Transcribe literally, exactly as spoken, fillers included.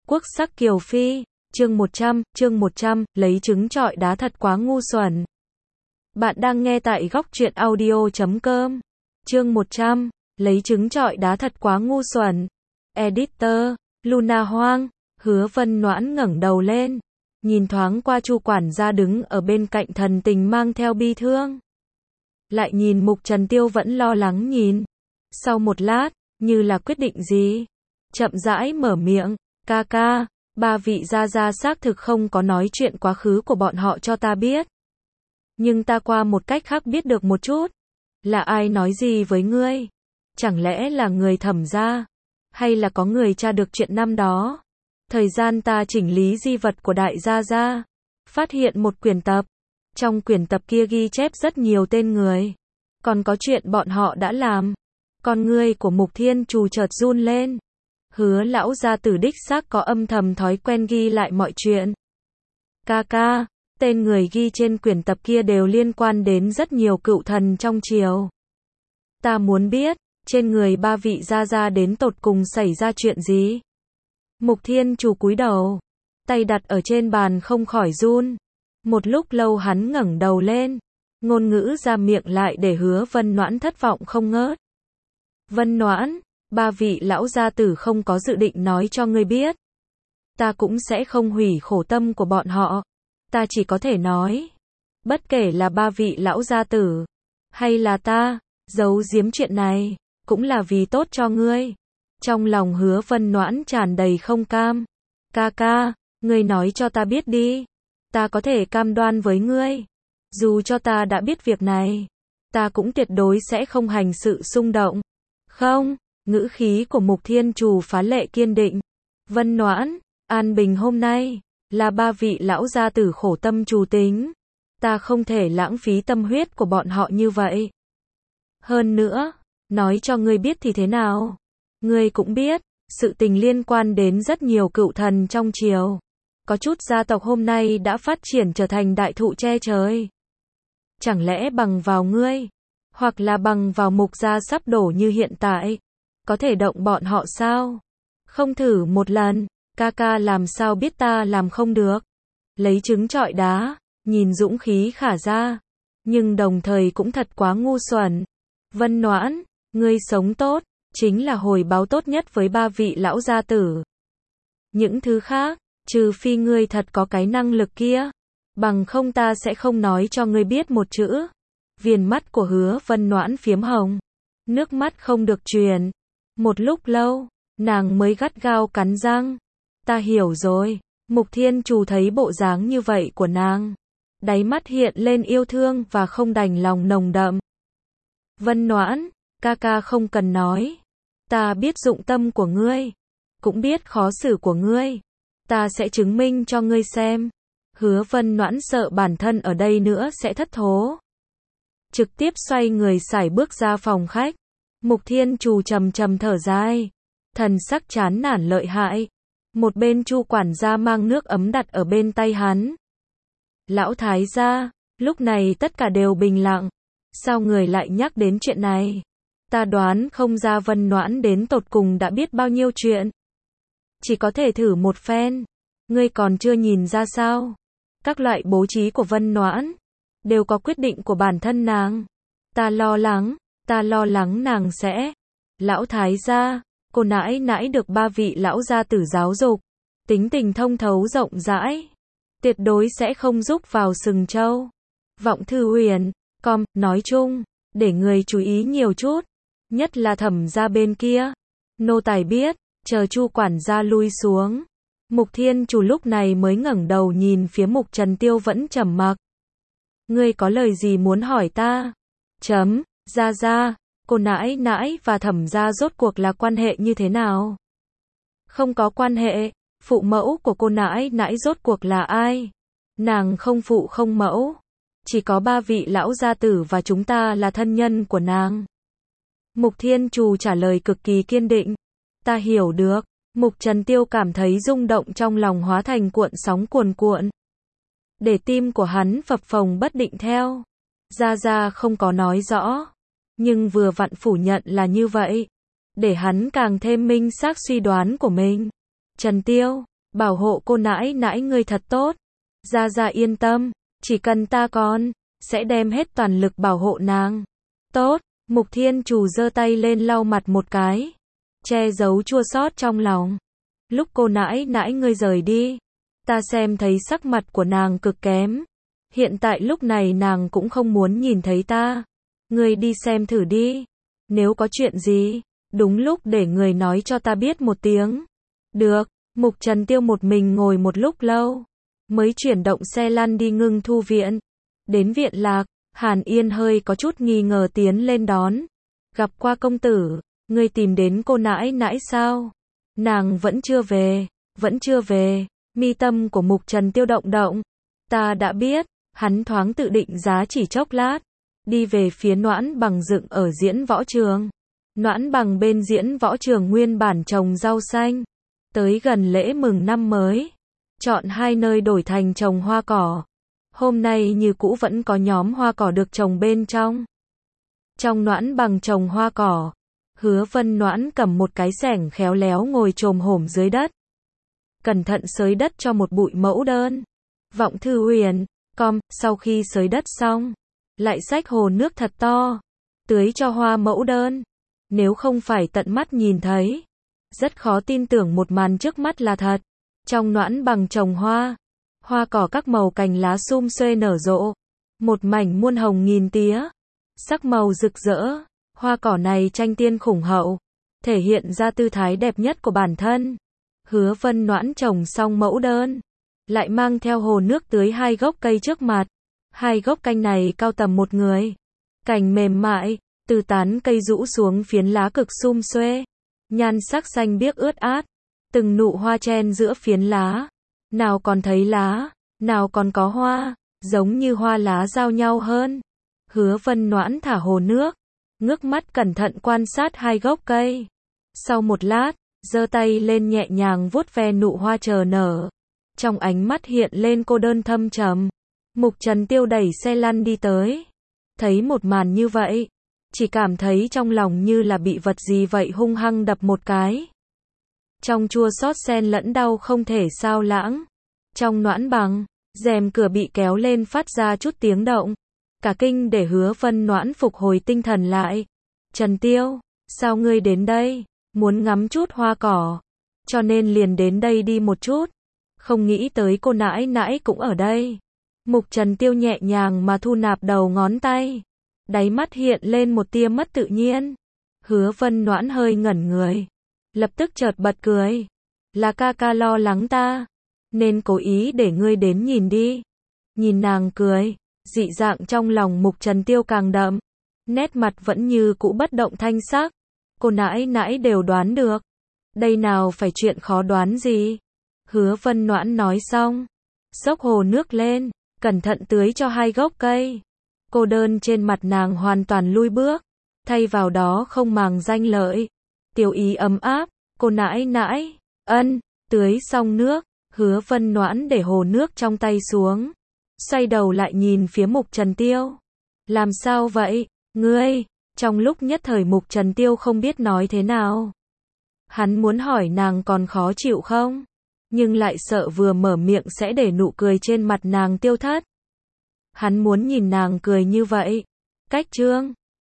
Quốc sắc kiều phi, chương một trăm, chương một trăm, lấy trứng trọi đá thật quá ngu xuẩn. Bạn đang nghe tại góc truyện audio chấm com. Chương một trăm, lấy trứng trọi đá thật quá ngu xuẩn. Editor, Luna Hoang. Hứa Vân Noãn ngẩng đầu lên, nhìn thoáng qua Chu quản gia đứng ở bên cạnh thần tình mang theo bi thương. Lại nhìn Mục Trần Tiêu vẫn lo lắng nhìn. Sau một lát, như là quyết định gì, chậm rãi mở miệng, ca ca, ba vị gia gia xác thực không có nói chuyện quá khứ của bọn họ cho ta biết. Nhưng ta qua một cách khác biết được một chút. Là ai nói gì với ngươi? Chẳng lẽ là người Thẩm gia? Hay là có người tra được chuyện năm đó? Thời gian ta chỉnh lý di vật của đại gia gia, phát hiện một quyển tập. Trong quyển tập kia ghi chép rất nhiều tên người. Còn có chuyện bọn họ đã làm. Con ngươi của Mục Thiên Trù chợt run lên. Hứa lão gia tử đích xác có âm thầm thói quen ghi lại mọi chuyện. Ca ca, tên người ghi trên quyển tập kia đều liên quan đến rất nhiều cựu thần trong triều. Ta muốn biết, trên người ba vị gia gia đến tột cùng xảy ra chuyện gì? Mục Thiên Trù cúi đầu, tay đặt ở trên bàn không khỏi run. Một lúc lâu hắn ngẩng đầu lên, ngôn ngữ ra miệng lại để Hứa Vân Noãn thất vọng không ngớt. Vân Noãn, ba vị lão gia tử không có dự định nói cho ngươi biết. Ta cũng sẽ không hủy khổ tâm của bọn họ. Ta chỉ có thể nói, bất kể là ba vị lão gia tử, hay là ta, giấu giếm chuyện này, cũng là vì tốt cho ngươi. Trong lòng Hứa Vân Noãn tràn đầy không cam. Ca ca, ngươi nói cho ta biết đi. Ta có thể cam đoan với ngươi. Dù cho ta đã biết việc này, ta cũng tuyệt đối sẽ không hành sự xung động. Không, ngữ khí của Mục Thiên Trù phá lệ kiên định. Vân Noãn, an bình hôm nay, là ba vị lão gia tử khổ tâm trù tính. Ta không thể lãng phí tâm huyết của bọn họ như vậy. Hơn nữa, nói cho ngươi biết thì thế nào? Ngươi cũng biết, sự tình liên quan đến rất nhiều cựu thần trong triều. Có chút gia tộc hôm nay đã phát triển trở thành đại thụ che trời. Chẳng lẽ bằng vào ngươi, hoặc là bằng vào Mục gia sắp đổ như hiện tại, có thể động bọn họ sao? Không thử một lần, ca ca làm sao biết ta làm không được? Lấy trứng trọi đá, nhìn dũng khí khả ra, nhưng đồng thời cũng thật quá ngu xuẩn. Vân Noãn, ngươi sống tốt, chính là hồi báo tốt nhất với ba vị lão gia tử. Những thứ khác, trừ phi ngươi thật có cái năng lực kia, bằng không ta sẽ không nói cho ngươi biết một chữ. Viền mắt của Hứa Vân Noãn phiếm hồng, nước mắt không được truyền. Một lúc lâu, nàng mới gắt gao cắn răng. Ta hiểu rồi. Mục Thiên Trù thấy bộ dáng như vậy của nàng, đáy mắt hiện lên yêu thương và không đành lòng nồng đậm. Vân Noãn, ca ca không cần nói. Ta biết dụng tâm của ngươi, cũng biết khó xử của ngươi. Ta sẽ chứng minh cho ngươi xem. Hứa Vân Noãn sợ bản thân ở đây nữa sẽ thất thố, trực tiếp xoay người sải bước ra phòng khách. Mục Thiên Trù trầm trầm thở dài, thần sắc chán nản lợi hại. Một bên Chu quản gia mang nước ấm đặt ở bên tay hắn. Lão thái gia, lúc này tất cả đều bình lặng. Sao người lại nhắc đến chuyện này? Ta đoán không ra Vân Noãn đến tột cùng đã biết bao nhiêu chuyện. Chỉ có thể thử một phen. Ngươi còn chưa nhìn ra sao? Các loại bố trí của Vân Noãn đều có quyết định của bản thân nàng. Ta lo lắng, ta lo lắng nàng sẽ. Lão thái gia, cô nãi nãi được ba vị lão gia tử giáo dục, tính tình thông thấu rộng rãi, tuyệt đối sẽ không rúc vào sừng trâu. Vọng Thư Huyền, com, nói chung, để người chú ý nhiều chút, nhất là Thẩm gia bên kia. Nô tài biết, chờ Chu quản gia lui xuống. Mục Thiên Trù lúc này mới ngẩng đầu nhìn phía Mục Trần Tiêu vẫn trầm mặc. Ngươi có lời gì muốn hỏi ta? Chấm, gia gia, cô nãi nãi và Thẩm gia rốt cuộc là quan hệ như thế nào? Không có quan hệ, phụ mẫu của cô nãi nãi rốt cuộc là ai? Nàng không phụ không mẫu, chỉ có ba vị lão gia tử và chúng ta là thân nhân của nàng. Mục Thiên Trù trả lời cực kỳ kiên định. Ta hiểu được. Mục Trần Tiêu cảm thấy rung động trong lòng hóa thành cuộn sóng cuồn cuộn. Để tim của hắn phập phồng bất định theo. Gia Gia không có nói rõ, nhưng vừa vặn phủ nhận là như vậy, để hắn càng thêm minh xác suy đoán của mình. Trần Tiêu, Bảo hộ cô nãi nãi ngươi thật tốt. Gia Gia yên tâm, chỉ cần ta còn, sẽ đem hết toàn lực bảo hộ nàng. Tốt, Mục Thiên Trù giơ tay lên lau mặt một cái, che giấu chua xót trong lòng. Lúc cô nãi nãi ngươi rời đi, ta xem thấy sắc mặt của nàng cực kém. Hiện tại lúc này nàng cũng không muốn nhìn thấy ta. Ngươi đi xem thử đi. Nếu có chuyện gì, đúng lúc để người nói cho ta biết một tiếng. Được, Mục Trần Tiêu một mình ngồi một lúc lâu, mới chuyển động xe lăn đi Ngưng Thu viện. Đến viện lạc, Hàn Yên hơi có chút nghi ngờ tiến lên đón. Gặp qua công tử, ngươi tìm đến cô nãi nãi sao? Nàng vẫn chưa về, vẫn chưa về. Mi tâm của Mục Trần Tiêu động động. Ta đã biết, hắn thoáng tự định giá chỉ chốc lát, đi về phía Noãn Bằng dựng ở diễn võ trường. Noãn Bằng bên diễn võ trường nguyên bản trồng rau xanh, tới gần lễ mừng năm mới, chọn hai nơi đổi thành trồng hoa cỏ. Hôm nay như cũ vẫn có nhóm hoa cỏ được trồng bên trong. Trong Noãn Bằng trồng hoa cỏ, Hứa Vân Noãn cầm một cái xẻng khéo léo ngồi chồm hổm dưới đất, cẩn thận xới đất cho một bụi mẫu đơn. Vọng Thư Huyền, com, sau khi xới đất xong, lại xách hồ nước thật to, tưới cho hoa mẫu đơn. Nếu không phải tận mắt nhìn thấy, rất khó tin tưởng một màn trước mắt là thật. Trong Noãn Bằng trồng hoa, hoa cỏ các màu cành lá sum xuê nở rộ, một mảnh muôn hồng nghìn tía, sắc màu rực rỡ. Hoa cỏ này tranh tiên khủng hậu, thể hiện ra tư thái đẹp nhất của bản thân. Hứa Vân Noãn trồng xong mẫu đơn, lại mang theo hồ nước tưới hai gốc cây trước mặt. Hai gốc canh này cao tầm một người, cành mềm mại, từ tán cây rũ xuống phiến lá cực sum xuê, nhan sắc xanh biếc ướt át, từng nụ hoa chen giữa phiến lá, nào còn thấy lá, nào còn có hoa, giống như hoa lá giao nhau hơn. Hứa Vân Noãn thả hồ nước, ngước mắt cẩn thận quan sát hai gốc cây. Sau một lát, giơ tay lên nhẹ nhàng vuốt ve nụ hoa chờ nở. Trong ánh mắt hiện lên cô đơn thâm trầm. Mục Trần Tiêu đẩy xe lăn đi tới. Thấy một màn như vậy, chỉ cảm thấy trong lòng như là bị vật gì vậy hung hăng đập một cái. Trong chua xót xen lẫn đau không thể sao lãng. Trong Noãn Bằng, rèm cửa bị kéo lên phát ra chút tiếng động. Cả kinh để Hứa Vân Noãn phục hồi tinh thần lại. Trần Tiêu, sao ngươi đến đây? Muốn ngắm chút hoa cỏ, cho nên liền đến đây đi một chút. Không nghĩ tới cô nãi nãi cũng ở đây. Mục Trần Tiêu nhẹ nhàng mà thu nạp đầu ngón tay, đáy mắt hiện lên một tia mất tự nhiên. Hứa Vân Noãn hơi ngẩn người, lập tức chợt bật cười. Là ca ca lo lắng ta, nên cố ý để ngươi đến nhìn đi. Nhìn nàng cười, dị dạng trong lòng Mục Trần Tiêu càng đậm, nét mặt vẫn như cũ bất động thanh sắc. Cô nãi nãi đều đoán được, đây nào phải chuyện khó đoán gì. Hứa Vân Noãn nói xong, xốc hồ nước lên, cẩn thận tưới cho hai gốc cây. Cô đơn trên mặt nàng hoàn toàn lui bước, thay vào đó không màng danh lợi, tiểu ý ấm áp. Cô nãi nãi, ân, tưới xong nước, Hứa Vân Noãn để hồ nước trong tay xuống, xoay đầu lại nhìn phía Mục Trần Tiêu. Làm sao vậy, ngươi? Trong lúc nhất thời Mục Trần Tiêu không biết nói thế nào. Hắn muốn hỏi nàng còn khó chịu không, nhưng lại sợ vừa mở miệng sẽ để nụ cười trên mặt nàng tiêu thất. Hắn muốn nhìn nàng cười như vậy. Cách chương